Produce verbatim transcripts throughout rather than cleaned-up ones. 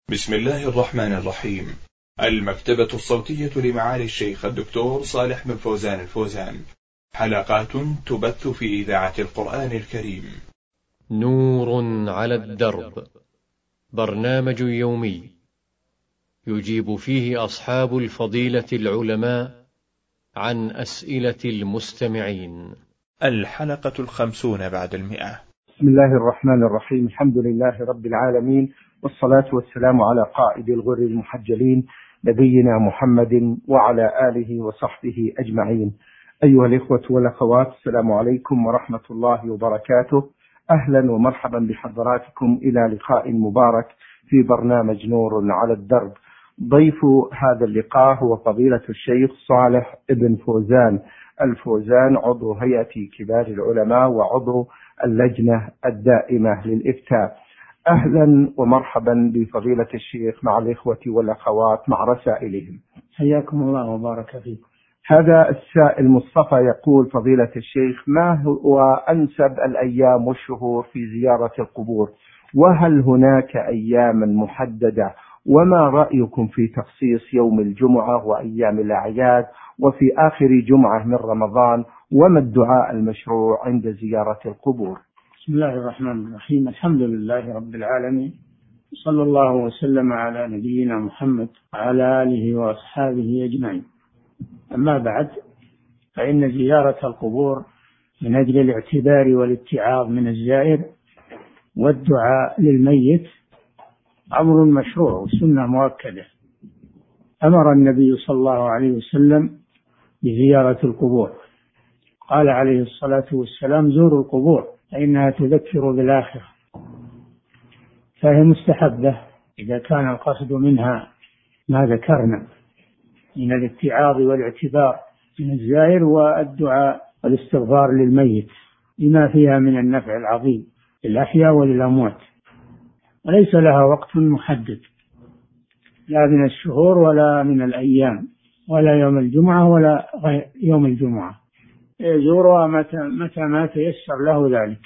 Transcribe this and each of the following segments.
بسم الله الرحمن الرحيم. المكتبة الصوتية لمعالي الشيخ الدكتور صالح بن فوزان الفوزان، حلقات تبث في إذاعة القرآن الكريم. نور على الدرب، برنامج يومي يجيب فيه أصحاب الفضيلة العلماء عن أسئلة المستمعين. الحلقة الخمسون بعد المئة. بسم الله الرحمن الرحيم. الحمد لله رب العالمين، والصلاة والسلام على قائد الغر المحجلين نبينا محمد وعلى آله وصحبه أجمعين. أيها الإخوة والأخوات، السلام عليكم ورحمة الله وبركاته. أهلا ومرحبا بحضراتكم إلى لقاء مبارك في برنامج نور على الدرب. ضيف هذا اللقاء هو فضيلة الشيخ صالح بن فوزان الفوزان، عضو هيئة كبار العلماء وعضو اللجنة الدائمة للإفتاء. أهلا ومرحبا بفضيلة الشيخ مع الإخوة والأخوات مع رسائلهم. حياكم الله وبارك فيكم. هذا السائل مصطفى يقول: فضيلة الشيخ، ما هو أنسب الأيام والشهور في زيارة القبور؟ وهل هناك أياما محددة؟ وما رأيكم في تخصيص يوم الجمعة وأيام الأعياد وفي آخر جمعة من رمضان؟ وما الدعاء المشروع عند زيارة القبور؟ بسم الله الرحمن الرحيم. الحمد لله رب العالمين، صلى الله وسلم على نبينا محمد وعلى آله وأصحابه أجمعين. أما بعد، فإن زيارة القبور من أجل الاعتبار والاتعاظ من الزائر والدعاء للميت أمر مشروع وسنة مؤكدة. أمر النبي صلى الله عليه وسلم بزيارة القبور، قال عليه الصلاة والسلام: زوروا القبور فإنها تذكر بالآخرة. فهي مستحبة إذا كان القصد منها ما ذكرنا من الاتعاظ والاعتبار من الزائر والدعاء والاستغفار للميت لما فيها من النفع العظيم للأحياء وللأموات. وليس لها وقت محدد، لا من الشهور ولا من الأيام ولا يوم الجمعة ولا يوم الجمعة، يزورها متى, متى ما تيسر له ذلك،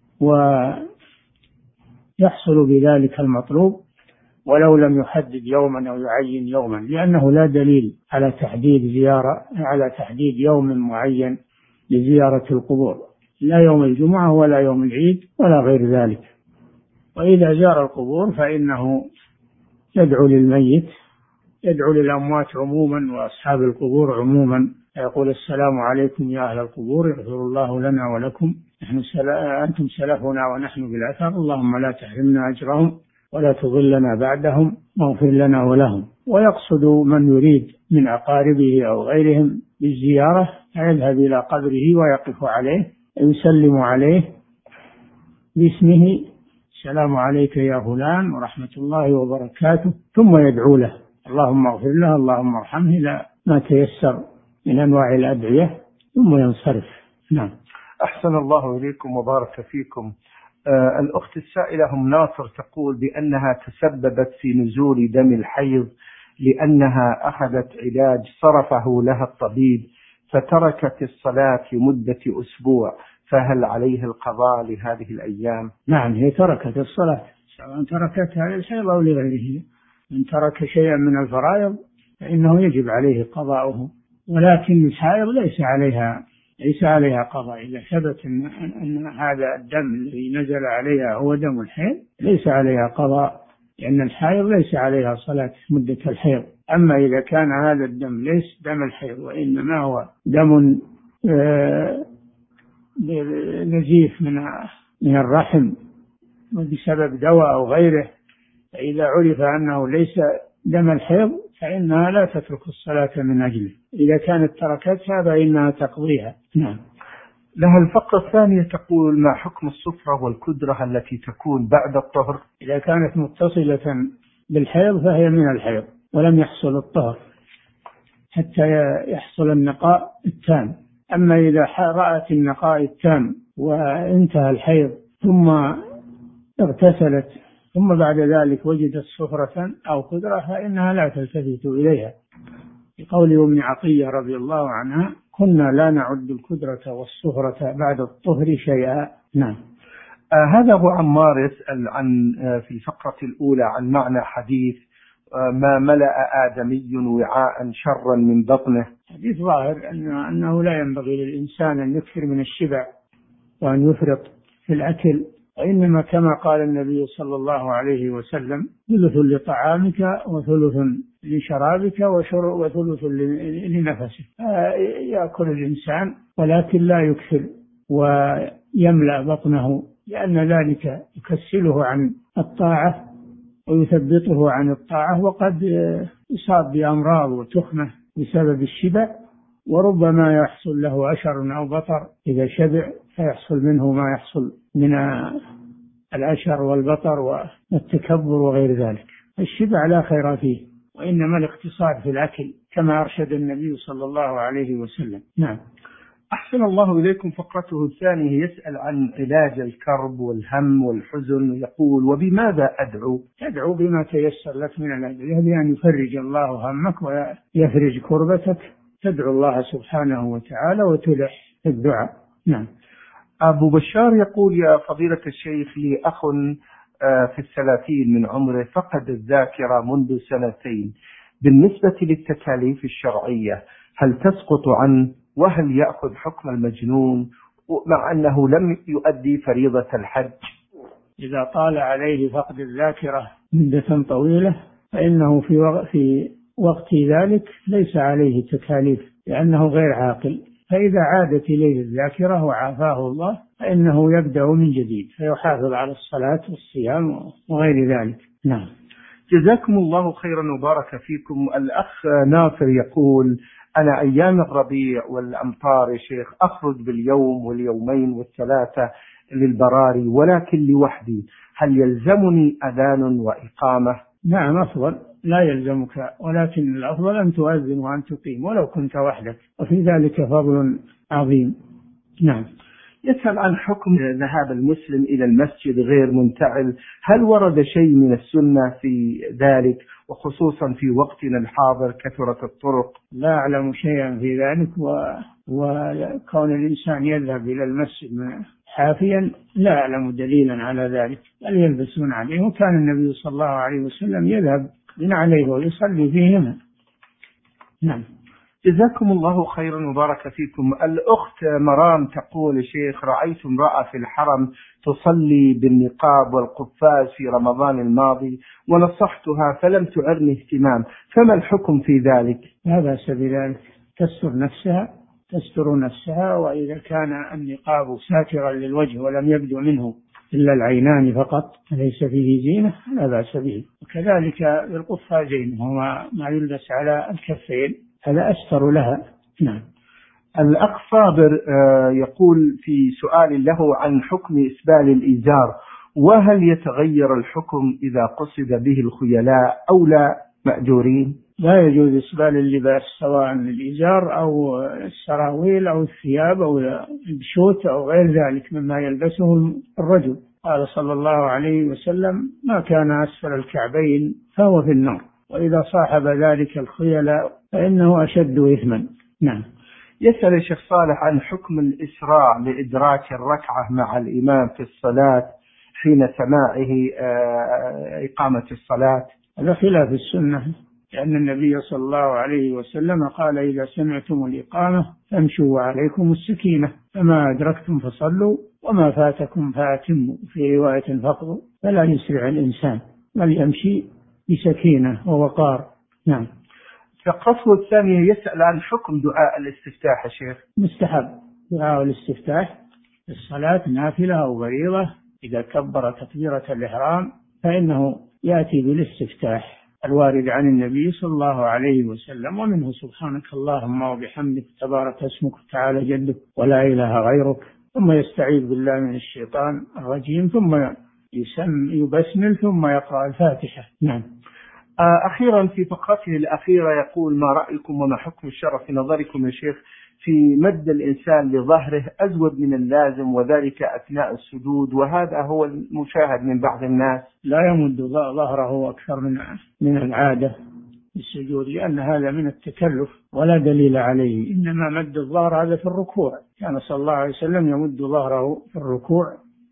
ويحصل بذلك المطلوب ولو لم يحدد يوما أو يعين يوما، لأنه لا دليل على تحديد زيارة على تحديد يوم معين لزيارة القبور، لا يوم الجمعة ولا يوم العيد ولا غير ذلك. وإذا زار القبور فإنه يدعو للميت، يدعو للأموات عموما وأصحاب القبور عموما، يقول: السلام عليكم يا أهل القبور، يغفر الله لنا ولكم، نحن سلا... أنتم سلفنا ونحن بالأثر، اللهم لا تحرمنا أجرهم ولا تضلنا بعدهم، واغفر لنا ولهم. ويقصد من يريد من أقاربه أو غيرهم بالزيارة يذهب إلى قبره ويقف عليه، يسلم عليه باسمه: السلام عليك يا فلان ورحمة الله وبركاته، ثم يدعو له: اللهم اغفر له، اللهم ارحمه، إلى ما تيسر من أنواع الأدعية، ثم ينصرف. نعم. أحسن الله إليكم وبارك فيكم. آه الأخت السائلة أم ناصر تقول بأنها تسببت في نزول دم الحيض لأنها أخذت علاج صرفه لها الطبيب فتركت الصلاة لمدة أسبوع، فهل عليه القضاء لهذه الأيام؟ نعم، هي تركت الصلاة سواء تركتها للحيض أو لغيره. من ترك شيئا من الفرائض فإنه يجب عليه قضاؤه، ولكن الحائض ليس عليها ليس عليها قضاء. إذا ثبت أن, أن هذا الدم الذي نزل عليها هو دم الحيض ليس عليها قضاء، لأن الحائض ليس عليها صلاة مدة الحيض. أما إذا كان هذا الدم ليس دم الحيض وإنما هو دم آه نزيف من من الرحم بسبب دواء أو غيره، فإذا عرف أنه ليس دم الحيض فإنها لا تترك الصلاة من أجله. إذا كانت تركتها فإنها تقضيها. نعم. لها الفقرة الثانية تقول: ما حكم الصفرة والكدرة التي تكون بعد الطهر؟ إذا كانت متصلة بالحيض فهي من الحيض ولم يحصل الطهر حتى يحصل النقاء التام. أما إذا رأت النقاء التام وانتهى الحيض ثم اغتسلت ثم بعد ذلك وجدت صفرة أو كدرة فإنها لا تلتفت إليها، بقول ابن عطية رضي الله عنها: كنا لا نعد الكدرة والصفرة بعد الطهر شيئا. نعم. آه هذا أبو عمار يسأل عن آه في الفقرة الأولى عن معنى حديث آه ما ملأ آدمي وعاء شرا من بطنه. حديث ظاهر أنه, أنه لا ينبغي للإنسان أن يكثر من الشبع وأن يفرط في الأكل، وإنما كما قال النبي صلى الله عليه وسلم: ثلث لطعامك وثلث لشرابك وثلث لنفسك. يأكل الإنسان ولكن لا يكثر ويملأ بطنه، لأن ذلك يكسله عن الطاعة ويثبطه عن الطاعة، وقد يصاب بأمراض وتخمة بسبب الشبع، وربما يحصل له أشر أو بطر إذا شبع، فيحصل منه ما يحصل من الأشر والبطر والتكبر وغير ذلك. الشبع لا خير فيه، وإنما الاقتصاد في الأكل كما أرشد النبي صلى الله عليه وسلم. نعم. أحسن الله إليكم. فقرته الثانية يسأل عن علاج الكرب والهم والحزن، يقول: وبماذا أدعو؟ تدعو بما تيسر لك من الأدعية بأن يفرج الله همك ويفرج كربتك. تدعو الله سبحانه وتعالى وتلح في الدعاء. نعم. أبو بشار يقول: يا فضيلة الشيخ، لي أخ في الثلاثين من عمره فقد الذاكرة منذ سنتين، بالنسبة للتكاليف الشرعية هل تسقط عنه؟ وهل يأخذ حكم المجنون مع أنه لم يؤدي فريضة الحج؟ إذا طال عليه فقد الذاكرة مدة طويلة فإنه في وقت, في وقت ذلك ليس عليه تكاليف، لأنه غير عاقل. فإذا عادت إليه الذاكرة وعافاه الله فإنه يبدأ من جديد، فيحافظ على الصلاة والصيام وغير ذلك. نعم. جزاكم الله خيرا وبارك فيكم. الأخ ناصر يقول: أنا أيام الربيع والأمطار يا شيخ أخرج باليوم واليومين والثلاثة للبراري، ولكن لوحدي، هل يلزمني أذان وإقامة؟ نعم، أفضل. لا يلزمك، ولكن الأفضل أن تؤذن وأن تقيم ولو كنت وحدك، وفي ذلك فضل عظيم. نعم. يسأل عن حكم ذهاب المسلم إلى المسجد غير منتعل، هل ورد شيء من السنة في ذلك، وخصوصا في وقتنا الحاضر كثرة الطرق؟ لا أعلم شيئا في ذلك، وكون الإنسان يذهب إلى المسجد حافيا لا أعلم دليلا على ذلك، بل يلبسون عليه، وكان النبي صلى الله عليه وسلم يذهب من عليه ويصلي فيهما. نعم. جزاكم الله خيرا وبارك فيكم. الأخت مرام تقول: شيخ، رأيت امرأة في الحرم تصلي بالنقاب والقفاز في رمضان الماضي ونصحتها فلم تعرني اهتمام، فما الحكم في ذلك؟ لا بأس بذلك، تستر نفسها تستر نفسها وإذا كان النقاب ساترا للوجه ولم يبدو منه إلا العينان فقط ليس فيه زينة لا بأس به، وكذلك بالقفازين هما ما يلبس على الكفين هذا أستر لها. نعم. الأخ صابر يقول في سؤال له عن حكم إسبال الإزار، وهل يتغير الحكم إذا قصد به الخيلاء أو لا مأجورين؟ لا يجوز إسبال اللباس سواء الإزار أو السراويل أو الثياب أو البشوت أو غير ذلك مما يلبسه الرجل. قال صلى الله عليه وسلم: ما كان أسفل الكعبين فهو في النار، وإذا صاحب ذلك الخيلاء فإنه أشد إثما. نعم. يسأل الشيخ صالح عن حكم الإسراع لإدراك الركعة مع الإمام في الصلاة حين سماعه إقامة الصلاة. هذا خلاف السنة، لأن النبي صلى الله عليه وسلم قال: إذا سمعتم الإقامة فامشوا وعليكم السكينة، فما أدركتم فصلوا وما فاتكم فأتموا، في رواية فقضوا. فلا يسرع الإنسان بل يمشي بسكينة ووقار. نعم. فقصه الثانية يسأل عن حكم دعاء الاستفتاح يا شيخ. مستحب دعاء الاستفتاح الصلاة نافلة أو فريضة، إذا كبر تكبيرة الإحرام فإنه يأتي بالاستفتاح الوارد عن النبي صلى الله عليه وسلم، ومنه: سبحانك اللهم وبحمدك تبارك اسمك تعالى جدك ولا إله غيرك، ثم يستعيذ بالله من الشيطان الرجيم، ثم يسم يبسمل، ثم يقرأ الفاتحة. نعم. أخيرا في فقرته الأخيرة يقول: ما رأيكم وما حكم الشرع في نظركم يا شيخ في مد الإنسان لظهره أزود من اللازم وذلك أثناء السجود، وهذا هو المشاهد من بعض الناس؟ لا يمد ظهره أكثر من من العادة السجود، لأن هذا من التكلف ولا دليل عليه، إنما مد الظهر هذا في الركوع، كان صلى الله عليه وسلم يمد ظهره في الركوع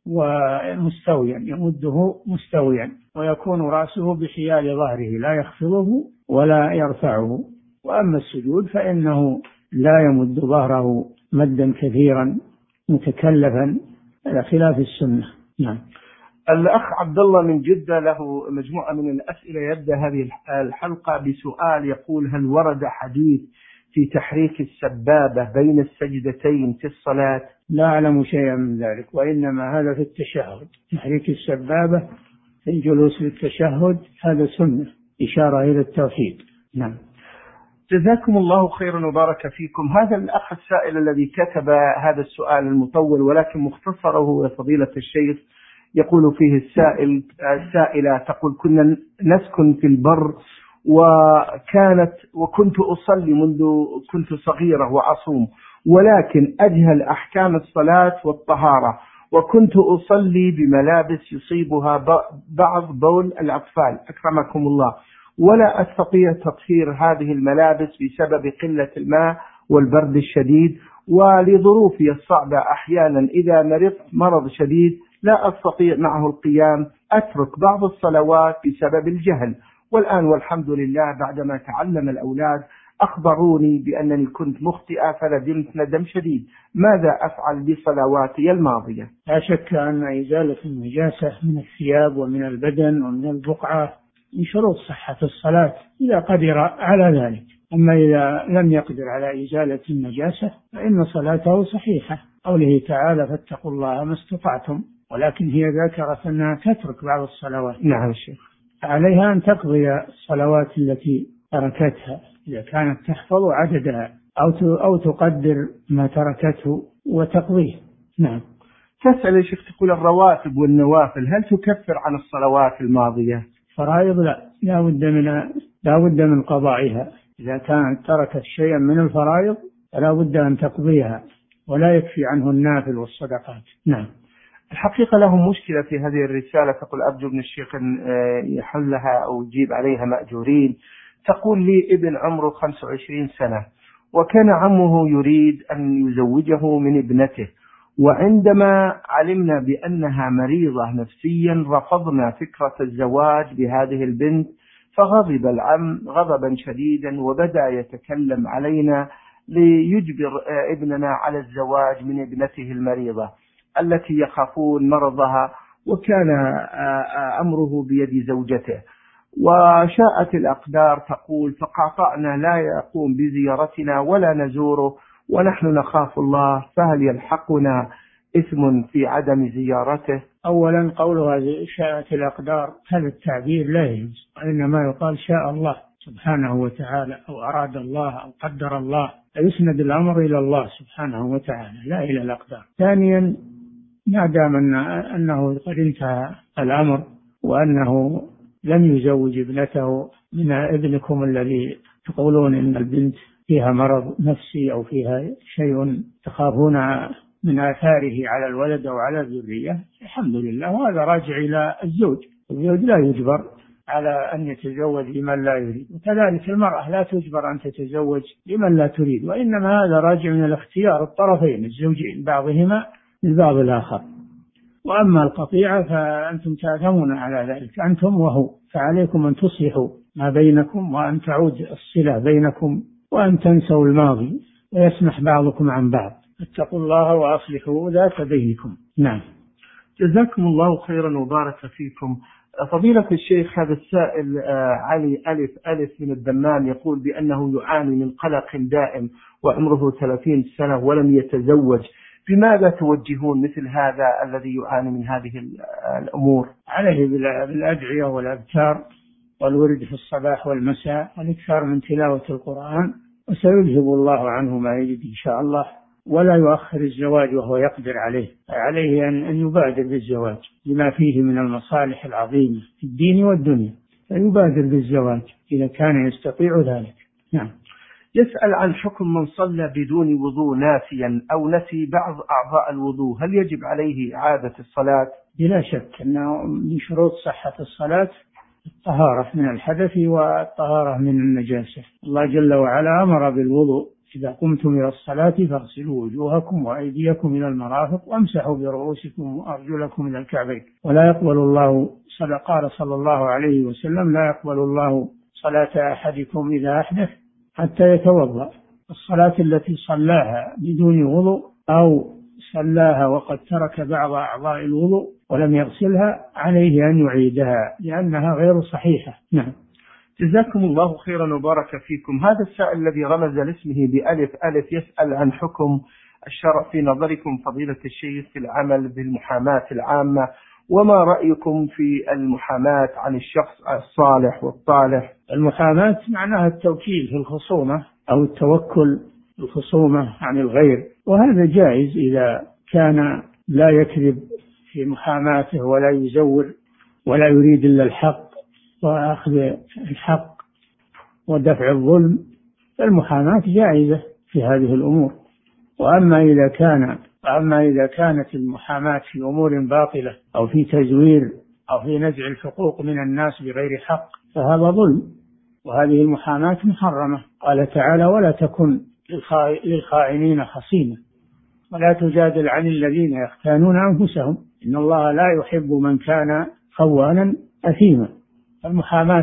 ومستويا، يمده مستويا، ويكون رأسه بحيال ظهره لا يخفضه ولا يرفعه. وأما السجود فإنه لا يمد ظهره مدا كثيرا متكلفا على خلاف السنة. نعم. الأخ عبد الله من جدة له مجموعة من الأسئلة. يبدأ هذه الحلقة بسؤال يقول: هل ورد حديث في تحريك السبابة بين السجدتين في الصلاة؟ لا أعلم شيئا من ذلك، وإنما هذا في التشهد. تحريك السبابة في الجلوس للتشهد هذا سنة، إشارة إلى التوحيد. نعم. جزاكم الله خيرا وبارك فيكم. هذا الأخ السائل الذي كتب هذا السؤال المطول ولكن مختصره يا فضيلة الشيخ، يقول فيه السائل السائلة تقول: كنا نسكن في البر، وكانت وكنت أصلي منذ كنت صغيرة وأصوم، ولكن أجهل أحكام الصلاة والطهارة، وكنت أصلي بملابس يصيبها بعض بول الأطفال أكرمكم الله، ولا أستطيع تطهير هذه الملابس بسبب قلة الماء والبرد الشديد، ولظروفي الصعبة أحيانا إذا مرضت مرض شديد لا أستطيع معه القيام، أترك بعض الصلوات بسبب الجهل. والآن والحمد لله بعدما تعلم الأولاد أخبروني بأنني كنت مخطئة فندمت ندم شديد، ماذا أفعل بصلواتي الماضية؟ لا شك أن إزالة النجاسة من الثياب ومن البدن ومن البقعة من شروط صحة الصلاة إذا قدر على ذلك. أما إذا لم يقدر على إزالة النجاسة فإن صلاته صحيحة. قوله تعالى: فاتقوا الله ما استطعتم، ولكن هي ذكرت أنها تترك بعض الصلوات. نعم شيخ. عليها أن تقضي الصلوات التي تركتها إذا كانت تحفظ عددها، أو أو تقدر ما تركته وتقضيه. نعم. تسأل يا شيخ تقول: الرواتب والنوافل هل تكفر عن الصلوات الماضية؟ فرائض لا، لا بد من لا بد من قضائها. إذا كانت تركت شيئا من الفرائض فلا بد أن تقضيها، ولا يكفي عنه النافل والصدقات. نعم. الحقيقة لهم مشكلة في هذه الرسالة، تقول: أرجو من الشيخ أن يحلها أو يجيب عليها مأجورين. تقول: لي ابن عمره خمسة وعشرين سنة، وكان عمه يريد أن يزوجه من ابنته، وعندما علمنا بأنها مريضة نفسيا رفضنا فكرة الزواج بهذه البنت، فغضب العم غضبا شديدا وبدأ يتكلم علينا ليجبر ابننا على الزواج من ابنته المريضة التي يخافون مرضها، وكان أمره بيد زوجته. وشاءت الأقدار تقول: فقاطعنا لا يقوم بزيارتنا ولا نزوره ونحن نخاف الله، فهل يلحقنا إثم في عدم زيارته؟ أولا قولها شاءت الأقدار هذا التعبير لا يجوز، وإنما يقال شاء الله سبحانه وتعالى، أو أراد الله أو قدر الله، يسند الأمر إلى الله سبحانه وتعالى لا إلى الأقدار. ثانيا ما دام أن أنه قد انتهى الأمر وأنه لم يزوج ابنته من ابنكم الذي تقولون إن البنت فيها مرض نفسي أو فيها شيء تخافون من آثاره على الولد أو على الذرية، الحمد لله، وهذا راجع إلى الزوج. الزوج لا يجبر على أن يتزوج لمن لا يريد، وكذلك المرأة لا تجبر أن تتزوج لمن لا تريد، وإنما هذا راجع من الاختيار الطرفين الزوجين بعضهما للبعض الآخر. وأما القطيعة فأنتم تأثمون على ذلك أنتم وهو، فعليكم أن تصلحوا ما بينكم وأن تعود الصلة بينكم وأن تنسوا الماضي ويسمح بعضكم عن بعض. اتقوا الله وأصلحوا ذات بينكم. نعم. جزاكم الله خيرا وبارك فيكم. فضيلة الشيخ، هذا السائل علي ألف ألف من الدمام يقول بأنه يعاني من قلق دائم وعمره ثلاثين سنة ولم يتزوج، بماذا توجهون مثل هذا الذي يعاني من هذه الأمور؟ عليه بالأدعية والأذكار والورد في الصباح والمساء والإكثار من تلاوة القرآن، وسيذهب الله عنه ما يجد إن شاء الله، ولا يؤخر الزواج وهو يقدر عليه. عليه أن يبادر بالزواج لما فيه من المصالح العظيمة في الدين والدنيا، فيبادر بالزواج إذا كان يستطيع ذلك. نعم. يسأل عن حكم من صلى بدون وضوء ناسيا أو نسي بعض أعضاء الوضوء، هل يجب عليه إعادة الصلاة؟ بلا شك أنه من شروط صحة الصلاة الطهارة من الحدث والطهارة من النجاسة. الله جل وعلا أمر بالوضوء إذا قمتم إلى الصلاة فاغسلوا وجوهكم وأيديكم إلى المرافق وامسحوا برؤوسكم وأرجلكم إلى الكعبين ولا يقبل الله صلى قال صلى الله عليه وسلم لا يقبل الله صلاة أحدكم إذا أحدث حتى يتوضأ. الصلاة التي صلاها بدون وضوء أو صلاها وقد ترك بعض أعضاء الوضوء ولم يغسلها عليه أن يعيدها لأنها غير صحيحة. نعم. جزاكم الله خيرا وبارك فيكم. هذا السائل الذي رمز لاسمه بألف ألف يسأل عن حكم الشرع في نظركم فضيلة الشيخ في العمل بالمحاماة العامة، وما رأيكم في المحاماة عن الشخص الصالح والطالح؟ المحاماة معناها التوكيل في الخصومة أو التوكل في الخصومة عن الغير، وهذا جائز إذا كان لا يكذب في محاماته ولا يزور ولا يريد إلا الحق وأخذ الحق ودفع الظلم، فالمحاماة جائزة في هذه الأمور. وأما إذا كان أما إذا كانت المحاماة في أمور باطلة أو في تزوير أو في نزع الحقوق من الناس بغير حق فهذا ظلم، وهذه المحاماة محرمة. قال تعالى ولا تكن للخائنين خصيما ولا تجادل عن الذين يختانون أنفسهم إن الله لا يحب من كان خوانا أثيما. المحاماة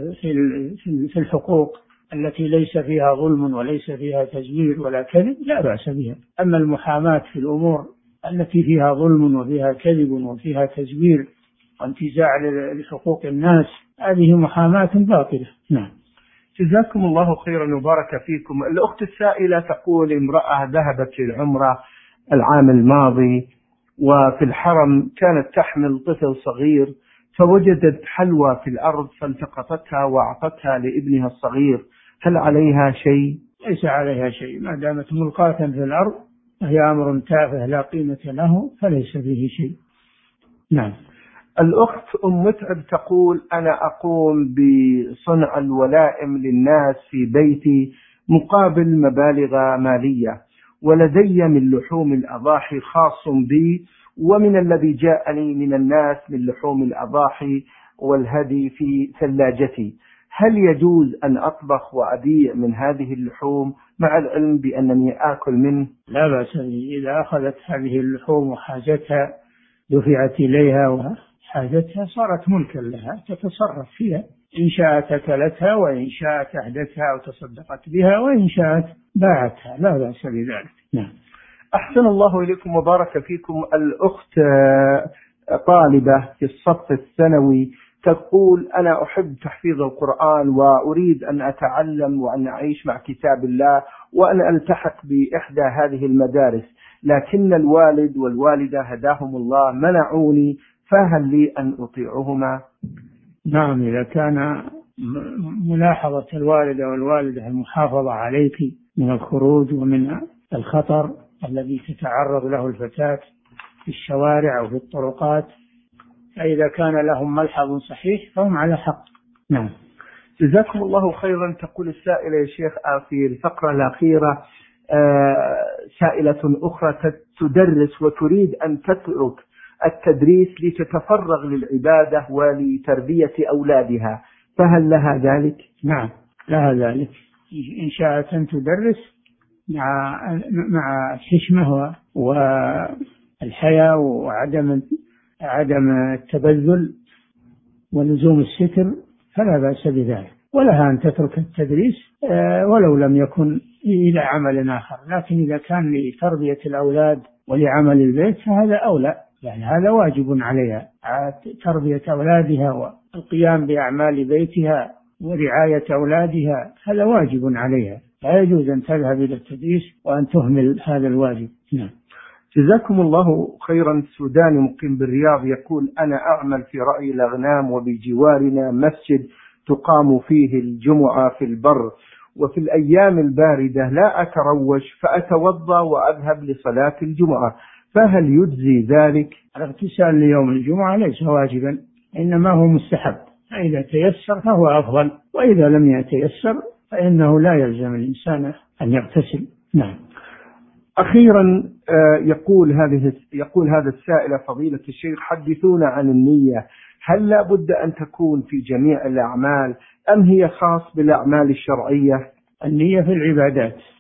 في الحقوق التي ليس فيها ظلم وليس فيها تزوير ولا كذب لا بأس بها. أما المحاماة في الأمور التي فيها ظلم وفيها كذب وفيها تزوير وانتزاع لحقوق الناس هذه محاماة باطلة. نعم. جزاكم الله خيرا وبارك فيكم. الأخت السائلة تقول امرأة ذهبت للعمرة العام الماضي وفي الحرم كانت تحمل طفل صغير فوجدت حلوى في الأرض فالتقطتها وأعطتها لابنها الصغير، هل عليها شيء؟ ليس عليها شيء ما دامت ملقاة في الأرض وهي أمر تافه لا قيمة له فليس فيه شيء. نعم. الأخت أم متعب تقول أنا أقوم بصنع الولائم للناس في بيتي مقابل مبالغ مالية، ولدي من لحوم الأضاحي خاص بي ومن الذي جاءني من الناس من لحوم الأضاحي والهدي في ثلاجتي، هل يجوز أن أطبخ وأبيع من هذه اللحوم مع العلم بأنني آكل منه؟ لا بأس به. إذا أخذت هذه اللحوم وحاجتها دفعت إليها وحاجتها صارت ملكا لها تتصرف فيها، إن شاءت أكلتها وإن شاءت أهدتها وتصدقت بها وإن شاءت باعتها لا بأس بذلك. نعم. أحسن الله إليكم وبارك فيكم. الأخت طالبة في الصف الثانوي تقول أنا أحب تحفيظ القرآن وأريد أن أتعلم وأن أعيش مع كتاب الله وأن ألتحق بإحدى هذه المدارس، لكن الوالد والوالدة هداهم الله منعوني، فهل لي أن أطيعهما؟ نعم. إذا كان ملاحظة الوالدة والوالدة المحافظة عليك من الخروج ومن الخطر الذي تتعرض له الفتاة في الشوارع أو في الطرقات، فإذا كان لهم ملحظ صحيح فهم على حق. نعم. جزاكم الله خيرا. تقول السائلة يا شيخ في الفقرة الأخيرة سائلة أخرى تدرس وتريد أن تترك التدريس لتتفرغ للعبادة ولتربية أولادها، فهل لها ذلك؟ نعم لها ذلك. إن شاءت أن تدرس مع مع الحشمة والحياء وعدم عدم التبذل ولزوم الستر فلا بأس بذلك، ولها أن تترك التدريس ولو لم يكن إلى عمل آخر، لكن إذا كان لتربية الأولاد ولعمل البيت فهذا أولى، يعني هذا واجب عليها تربية أولادها والقيام بأعمال بيتها ورعاية أولادها، هذا واجب عليها، لا يجوز أن تذهب إلى التدريس وأن تهمل هذا الواجب. نعم. جزاكم الله خيرا. سوداني مقيم بالرياض يقول أنا أعمل في رعي الأغنام وبجوارنا مسجد تقام فيه الجمعة في البر، وفي الأيام الباردة لا أتروج فأتوضأ وأذهب لصلاة الجمعة، فهل يجزي ذلك؟ الاغتسال ليوم الجمعة ليس واجبا إنما هو مستحب، فإذا تيسر فهو أفضل، وإذا لم يتيسر فإنه لا يلزم الإنسان أن يغتسل. نعم. أخيرا يقول هذه يقول هذا السائل فضيلة الشيخ حدثونا عن النية، هل لا بد أن تكون في جميع الأعمال أم هي خاص بالأعمال الشرعية؟ النية في العبادات،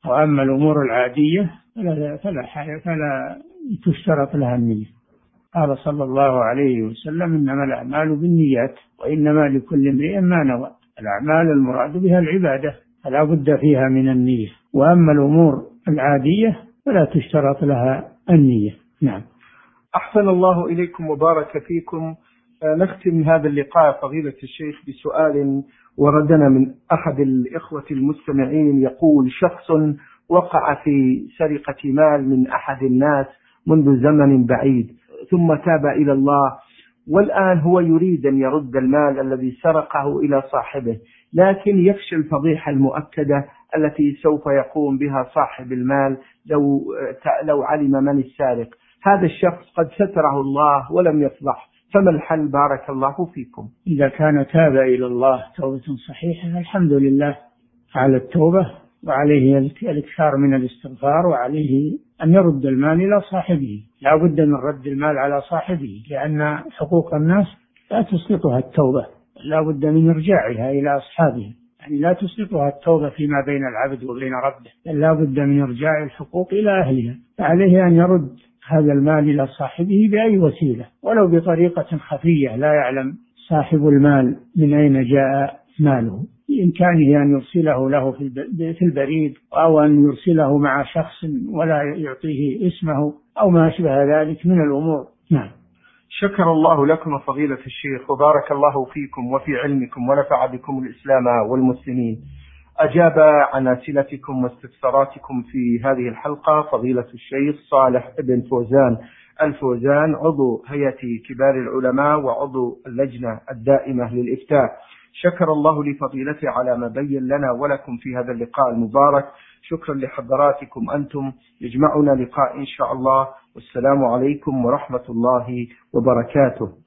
وأما الأمور العادية فلا, فلا, فلا تشترط لها النية. قال صلى الله عليه وسلم: إنما الأعمال بالنيات وإنما لكل امرئ ما نوى. الأعمال المراد بها العبادة فلا بد فيها من النية، وأما الأمور العادية فلا تشترط لها النية. نعم. أحسن الله إليكم وبارك فيكم. نختم هذا اللقاء فضيلة الشيخ بسؤال وردنا من أحد الإخوة المستمعين، يقول: شخص وقع في سرقة مال من أحد الناس منذ زمن بعيد ثم تاب إلى الله، والآن هو يريد أن يرد المال الذي سرقه إلى صاحبه، لكن يخشى الفضيحة المؤكدة التي سوف يقوم بها صاحب المال لو لو علم من السارق. هذا الشخص قد ستره الله ولم يفضح، فما الحل بارك الله فيكم؟ إذا كان تاب إلى الله توبة صحيحة الحمد لله على التوبة، وعليه الإكثار من الاستغفار، وعليه أن يرد المال إلى صاحبه. لا بد من رد المال على صاحبه، لأن حقوق الناس لا تسقطها التوبة، لا بد من إرجاعها إلى أصحابه. يعني لا تسقطها التوبة فيما بين العبد وبين ربه، بل لا بد من إرجاع الحقوق إلى أهلها. فعليه أن يرد هذا المال إلى صاحبه بأي وسيلة، ولو بطريقة خفية لا يعلم صاحب المال من أين جاء ماله. بإمكانه أن يرسله له في البريد، أو أن يرسله مع شخص ولا يعطيه اسمه، أو ما أشبه ذلك من الأمور. نعم. شكر الله لكم فضيلة الشيخ وبارك الله فيكم وفي علمكم ونفع بكم الإسلام والمسلمين. أجاب عن أسئلتكم واستفساراتكم في هذه الحلقة فضيلة الشيخ صالح بن فوزان الفوزان، عضو هيئة كبار العلماء وعضو اللجنة الدائمة للإفتاء. شكر الله لفضيلته على ما بين لنا ولكم في هذا اللقاء المبارك. شكرا لحضراتكم أنتم. يجمعنا لقاء إن شاء الله، والسلام عليكم ورحمة الله وبركاته.